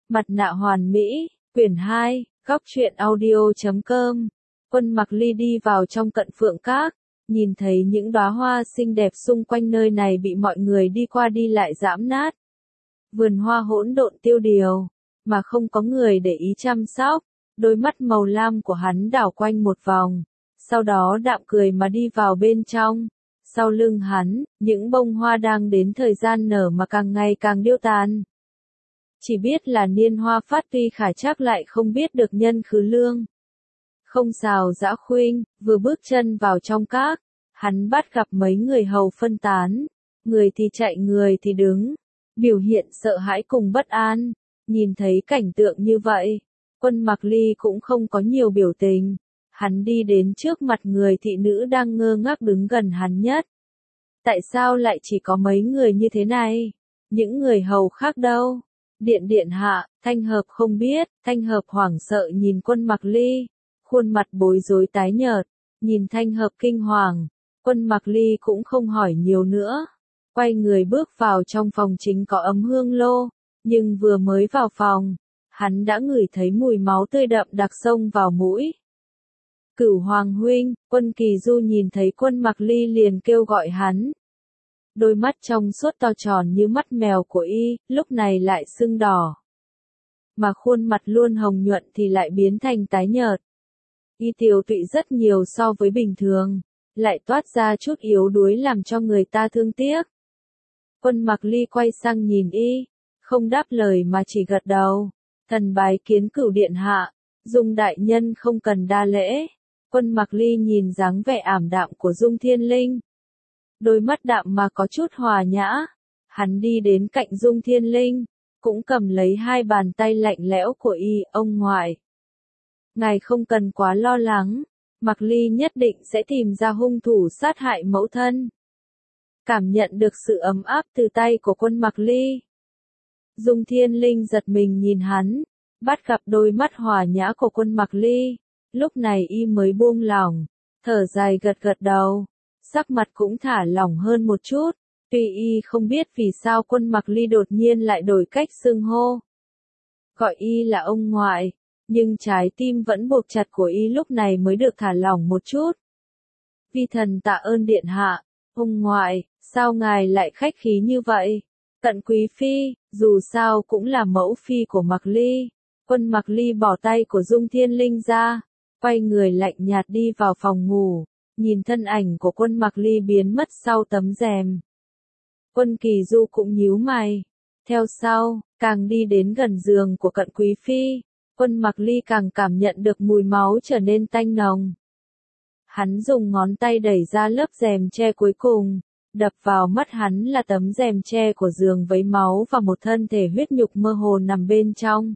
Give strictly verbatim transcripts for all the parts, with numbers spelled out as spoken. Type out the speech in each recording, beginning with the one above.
Mặt nạ hoàn mỹ, quyển hai, góc truyện audio chấm com. Quân Mặc Ly đi vào trong Cận Phượng Các, nhìn thấy những đóa hoa xinh đẹp xung quanh nơi này bị mọi người đi qua đi lại giẫm nát. Vườn hoa hỗn độn tiêu điều, mà không có người để ý chăm sóc. Đôi mắt màu lam của hắn đảo quanh một vòng, sau đó đạm cười mà đi vào bên trong. Sau lưng hắn, những bông hoa đang đến thời gian nở mà càng ngày càng điêu tàn. Chỉ biết là niên hoa phát tuy khả chắc lại không biết được nhân khứ lương. Không xào dã khuynh, vừa bước chân vào trong các, hắn bắt gặp mấy người hầu phân tán, người thì chạy người thì đứng, biểu hiện sợ hãi cùng bất an. Nhìn thấy cảnh tượng như vậy, Quân Mặc Ly cũng không có nhiều biểu tình, hắn đi đến trước mặt người thị nữ đang ngơ ngác đứng gần hắn nhất. Tại sao lại chỉ có mấy người như thế này? Những người hầu khác đâu? Điện điện hạ, Thanh Hợp không biết. Thanh Hợp hoảng sợ nhìn Quân Mặc Ly, khuôn mặt bối rối tái nhợt, nhìn Thanh Hợp kinh hoàng, Quân Mặc Ly cũng không hỏi nhiều nữa, quay người bước vào trong phòng chính có ấm hương lô, nhưng vừa mới vào phòng, hắn đã ngửi thấy mùi máu tươi đậm đặc xông vào mũi. Cửu Hoàng huynh, Quân Kỳ Du nhìn thấy Quân Mặc Ly liền kêu gọi hắn. Đôi mắt trong suốt to tròn như mắt mèo của y, lúc này lại sưng đỏ. Mà khuôn mặt luôn hồng nhuận thì lại biến thành tái nhợt. Y tiều tụy rất nhiều so với bình thường, lại toát ra chút yếu đuối làm cho người ta thương tiếc. Quân Mặc Ly quay sang nhìn y, không đáp lời mà chỉ gật đầu. Thần bái kiến Cửu điện hạ, Dung đại nhân không cần đa lễ. Quân Mặc Ly nhìn dáng vẻ ảm đạm của Dung Thiên Linh. Đôi mắt đạm mà có chút hòa nhã. Hắn đi đến cạnh Dung Thiên Linh, cũng cầm lấy hai bàn tay lạnh lẽo của y. Ông ngoại, ngài không cần quá lo lắng, Mặc Ly nhất định sẽ tìm ra hung thủ sát hại mẫu thân. Cảm nhận được sự ấm áp từ tay của Quân Mặc Ly, Dung Thiên Linh giật mình nhìn hắn, bắt gặp đôi mắt hòa nhã của Quân Mặc Ly, lúc này y mới buông lỏng, thở dài gật gật đầu, sắc mặt cũng thả lỏng hơn một chút, tuy y không biết vì sao Quân Mặc Ly đột nhiên lại đổi cách xưng hô. Gọi y là ông ngoại, nhưng trái tim vẫn buộc chặt của y lúc này mới được thả lỏng một chút. Vi thần tạ ơn điện hạ. Ông ngoại, sao ngài lại khách khí như vậy? Cận Quý phi, dù sao cũng là mẫu phi của Mặc Ly. Quân Mặc Ly bỏ tay của Dung Thiên Linh ra, quay người lạnh nhạt đi vào phòng ngủ, nhìn thân ảnh của Quân Mặc Ly biến mất sau tấm rèm. Quân Kỳ Du cũng nhíu mày, theo sau, càng đi đến gần giường của Cận Quý phi, Quân Mặc Ly càng cảm nhận được mùi máu trở nên tanh nồng. Hắn dùng ngón tay đẩy ra lớp rèm che cuối cùng, đập vào mắt hắn là tấm rèm che của giường với máu và một thân thể huyết nhục mơ hồ nằm bên trong.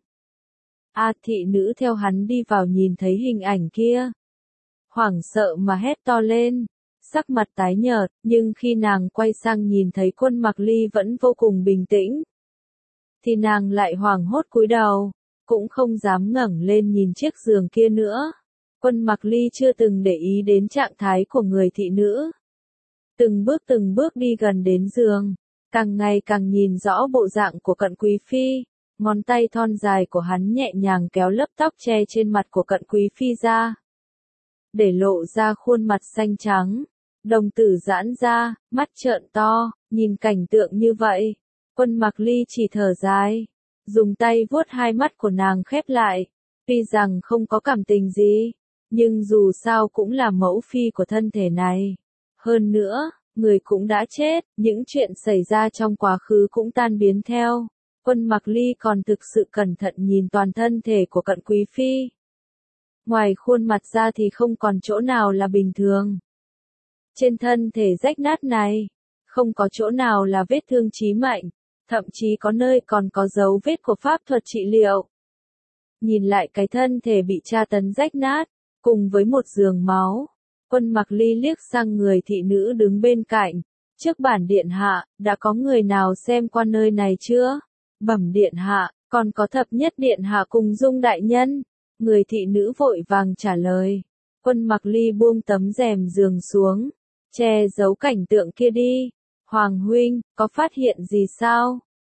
A thị nữ theo hắn đi vào nhìn thấy hình ảnh kia, hoảng sợ mà hét to lên, sắc mặt tái nhợt, nhưng khi nàng quay sang nhìn thấy Quân Mặc Ly vẫn vô cùng bình tĩnh, thì nàng lại hoảng hốt cúi đầu, cũng không dám ngẩng lên nhìn chiếc giường kia nữa. Quân Mặc Ly chưa từng để ý đến trạng thái của người thị nữ. Từng bước từng bước đi gần đến giường, càng ngày càng nhìn rõ bộ dạng của Cận Quý phi, ngón tay thon dài của hắn nhẹ nhàng kéo lớp tóc che trên mặt của Cận Quý phi ra, để lộ ra khuôn mặt xanh trắng, đồng tử giãn ra, mắt trợn to, nhìn cảnh tượng như vậy, Quân Mặc Ly chỉ thở dài, dùng tay vuốt hai mắt của nàng khép lại, tuy rằng không có cảm tình gì, nhưng dù sao cũng là mẫu phi của thân thể này. Hơn nữa, người cũng đã chết, những chuyện xảy ra trong quá khứ cũng tan biến theo. Quân Mặc Ly còn thực sự cẩn thận nhìn toàn thân thể của Cận Quý phi. Ngoài khuôn mặt ra thì không còn chỗ nào là bình thường. Trên thân thể rách nát này, không có chỗ nào là vết thương chí mệnh, thậm chí có nơi còn có dấu vết của pháp thuật trị liệu. Nhìn lại cái thân thể bị tra tấn rách nát, cùng với một giường máu, Quân Mặc Ly liếc sang người thị nữ đứng bên cạnh. Trước bản điện hạ, đã có người nào xem qua nơi này chưa? Bẩm điện hạ, còn có thập nhất điện hạ cùng Dung đại nhân. Người thị nữ vội vàng trả lời. Quân Mặc Ly buông tấm rèm giường xuống, che giấu cảnh tượng kia đi. Hoàng huynh, có phát hiện gì sao?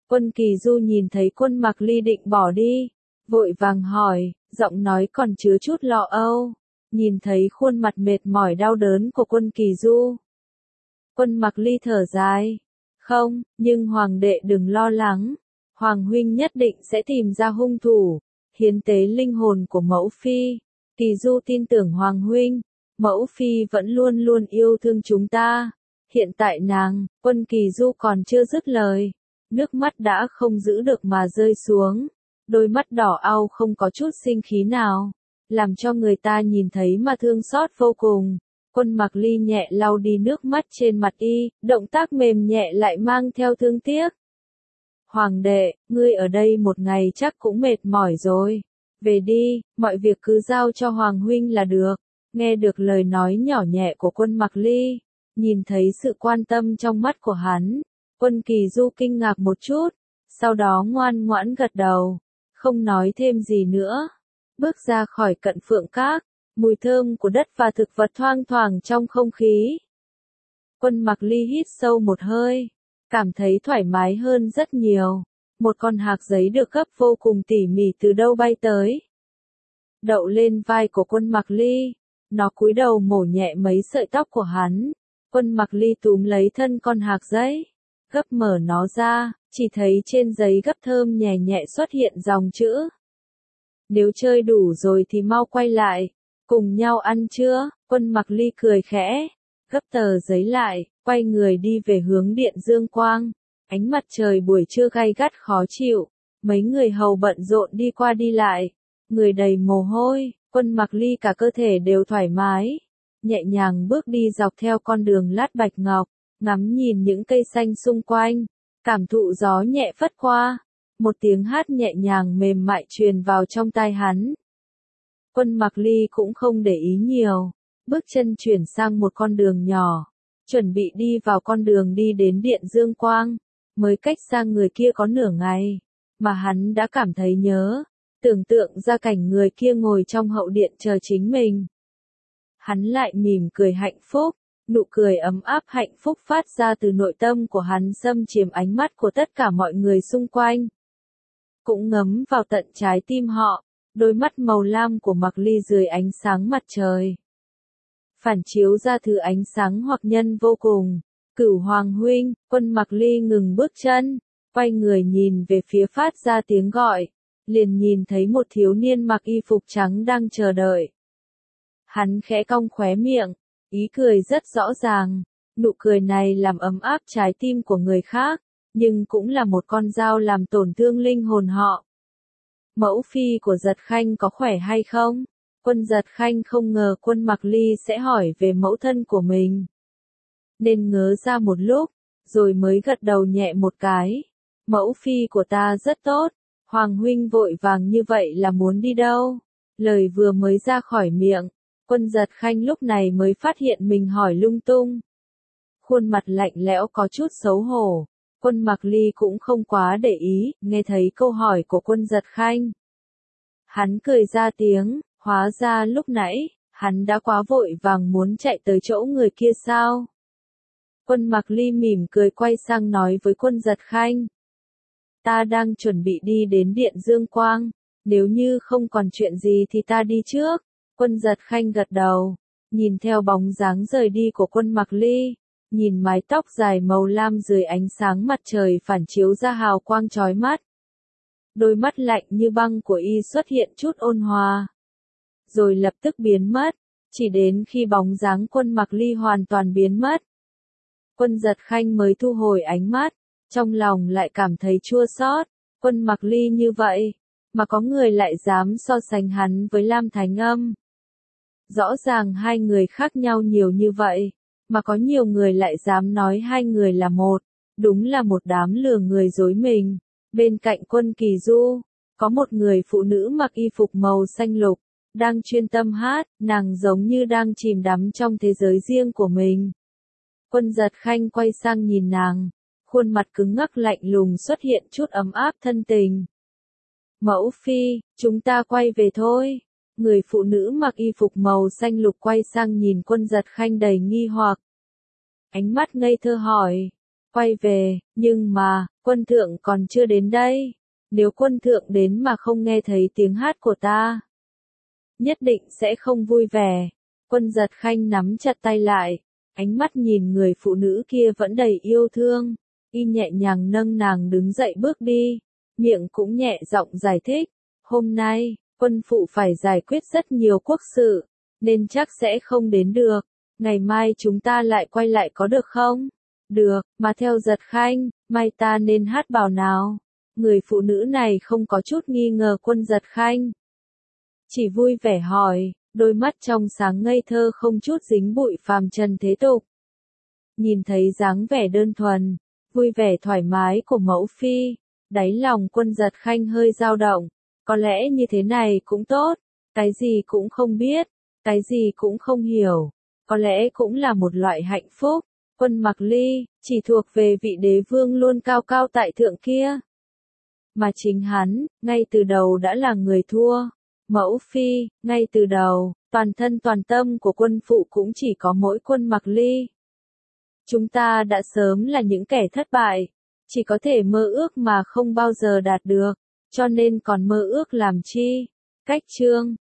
Quân Kỳ Du nhìn thấy Quân Mặc Ly định bỏ đi, vội vàng hỏi, giọng nói còn chứa chút lo âu. Nhìn thấy khuôn mặt mệt mỏi đau đớn của Quân Kỳ Du, Quân Mặc Ly thở dài, không, nhưng Hoàng đệ đừng lo lắng, Hoàng huynh nhất định sẽ tìm ra hung thủ, hiến tế linh hồn của mẫu phi. Kỳ Du tin tưởng Hoàng huynh, mẫu phi vẫn luôn luôn yêu thương chúng ta. Hiện tại nàng, Quân Kỳ Du còn chưa dứt lời, nước mắt đã không giữ được mà rơi xuống, đôi mắt đỏ au không có chút sinh khí nào, làm cho người ta nhìn thấy mà thương xót vô cùng. Quân Mặc Ly nhẹ lau đi nước mắt trên mặt y, động tác mềm nhẹ lại mang theo thương tiếc. Hoàng đệ, ngươi ở đây một ngày chắc cũng mệt mỏi rồi. Về đi, mọi việc cứ giao cho Hoàng huynh là được. Nghe được lời nói nhỏ nhẹ của Quân Mặc Ly, nhìn thấy sự quan tâm trong mắt của hắn, Quân Kỳ Du kinh ngạc một chút, sau đó ngoan ngoãn gật đầu, không nói thêm gì nữa. Bước ra khỏi Cận Phượng Các, mùi thơm của đất và thực vật thoang thoảng trong không khí. Quân Mặc Ly hít sâu một hơi, cảm thấy thoải mái hơn rất nhiều. Một con hạc giấy được gấp vô cùng tỉ mỉ từ đâu bay tới, đậu lên vai của Quân Mặc Ly, nó cúi đầu mổ nhẹ mấy sợi tóc của hắn. Quân Mặc Ly túm lấy thân con hạc giấy, gấp mở nó ra, chỉ thấy trên giấy gấp thơm nhẹ nhẹ xuất hiện dòng chữ. Nếu chơi đủ rồi thì mau quay lại, cùng nhau ăn chưa? Quân Mặc Ly cười khẽ, gấp tờ giấy lại, quay người đi về hướng điện Dương Quang. Ánh mặt trời buổi trưa gay gắt khó chịu, mấy người hầu bận rộn đi qua đi lại, người đầy mồ hôi. Quân Mặc Ly cả cơ thể đều thoải mái, nhẹ nhàng bước đi dọc theo con đường lát bạch ngọc, ngắm nhìn những cây xanh xung quanh, cảm thụ gió nhẹ phất qua, một tiếng hát nhẹ nhàng mềm mại truyền vào trong tai hắn. Quân Mặc Ly cũng không để ý nhiều, bước chân chuyển sang một con đường nhỏ, chuẩn bị đi vào con đường đi đến điện Dương Quang, mới cách xa người kia có nửa ngày, mà hắn đã cảm thấy nhớ. Tưởng tượng ra cảnh người kia ngồi trong hậu điện chờ chính mình. Hắn lại mỉm cười hạnh phúc, nụ cười ấm áp hạnh phúc phát ra từ nội tâm của hắn xâm chiếm ánh mắt của tất cả mọi người xung quanh. Cũng ngấm vào tận trái tim họ, đôi mắt màu lam của Mặc Ly dưới ánh sáng mặt trời. Phản chiếu ra thứ ánh sáng hoặc nhân vô cùng. Cửu Hoàng huynh, Quân Mặc Ly ngừng bước chân, quay người nhìn về phía phát ra tiếng gọi. Liền nhìn thấy một thiếu niên mặc y phục trắng đang chờ đợi. Hắn khẽ cong khóe miệng, ý cười rất rõ ràng, nụ cười này làm ấm áp trái tim của người khác, nhưng cũng là một con dao làm tổn thương linh hồn họ. Mẫu phi của Giật Khanh có khỏe hay không? Quân Giật Khanh không ngờ Quân Mặc Ly sẽ hỏi về mẫu thân của mình, nên ngớ ra một lúc, rồi mới gật đầu nhẹ một cái. Mẫu phi của ta rất tốt. Hoàng huynh vội vàng như vậy là muốn đi đâu? Lời vừa mới ra khỏi miệng, Quân Giật Khanh lúc này mới phát hiện mình hỏi lung tung. Khuôn mặt lạnh lẽo có chút xấu hổ, Quân Mặc Ly cũng không quá để ý, nghe thấy câu hỏi của Quân Giật Khanh. Hắn cười ra tiếng, hóa ra lúc nãy, hắn đã quá vội vàng muốn chạy tới chỗ người kia sao? Quân Mặc Ly mỉm cười quay sang nói với Quân Giật Khanh. Ta đang chuẩn bị đi đến điện Dương Quang, nếu như không còn chuyện gì thì ta đi trước. Quân Giật Khanh gật đầu, nhìn theo bóng dáng rời đi của Quân Mặc Ly, nhìn mái tóc dài màu lam dưới ánh sáng mặt trời phản chiếu ra hào quang chói mắt. Đôi mắt lạnh như băng của y xuất hiện chút ôn hòa, rồi lập tức biến mất, chỉ đến khi bóng dáng Quân Mặc Ly hoàn toàn biến mất. Quân Giật Khanh mới thu hồi ánh mắt. Trong lòng lại cảm thấy chua xót, Quân Mặc Ly như vậy, mà có người lại dám so sánh hắn với Lam Thánh Âm. Rõ ràng hai người khác nhau nhiều như vậy, mà có nhiều người lại dám nói hai người là một, đúng là một đám lừa người dối mình. Bên cạnh Quân Kỳ Du, có một người phụ nữ mặc y phục màu xanh lục, đang chuyên tâm hát, nàng giống như đang chìm đắm trong thế giới riêng của mình. Quân Giật Khanh quay sang nhìn nàng. Khuôn mặt cứng ngắc lạnh lùng xuất hiện chút ấm áp thân tình. Mẫu phi, chúng ta quay về thôi. Người phụ nữ mặc y phục màu xanh lục quay sang nhìn Quân Giật Khanh đầy nghi hoặc. Ánh mắt ngây thơ hỏi. quay về, nhưng mà, quân thượng còn chưa đến đây. Nếu quân thượng đến mà không nghe thấy tiếng hát của ta, nhất định sẽ không vui vẻ. Quân Giật Khanh nắm chặt tay lại, ánh mắt nhìn người phụ nữ kia vẫn đầy yêu thương, y nhẹ nhàng nâng nàng đứng dậy bước đi, miệng cũng nhẹ giọng giải thích, hôm nay, quân phụ phải giải quyết rất nhiều quốc sự, nên chắc sẽ không đến được, ngày mai chúng ta lại quay lại có được không? Được, mà theo Giật Khanh, mai ta nên hát bài nào? Người phụ nữ này không có chút nghi ngờ Quân Giật Khanh, chỉ vui vẻ hỏi, đôi mắt trong sáng ngây thơ không chút dính bụi phàm trần thế tục. Nhìn thấy dáng vẻ đơn thuần, vui vẻ thoải mái của mẫu phi, đáy lòng Quân Giật Khanh hơi dao động, có lẽ như thế này cũng tốt, cái gì cũng không biết, cái gì cũng không hiểu, có lẽ cũng là một loại hạnh phúc. Quân Mặc Ly, chỉ thuộc về vị đế vương luôn cao cao tại thượng kia. Mà chính hắn, ngay từ đầu đã là người thua. Mẫu phi, ngay từ đầu, toàn thân toàn tâm của quân phụ cũng chỉ có mỗi Quân Mặc Ly. Chúng ta đã sớm là những kẻ thất bại, chỉ có thể mơ ước mà không bao giờ đạt được, cho nên còn mơ ước làm chi? Cách chương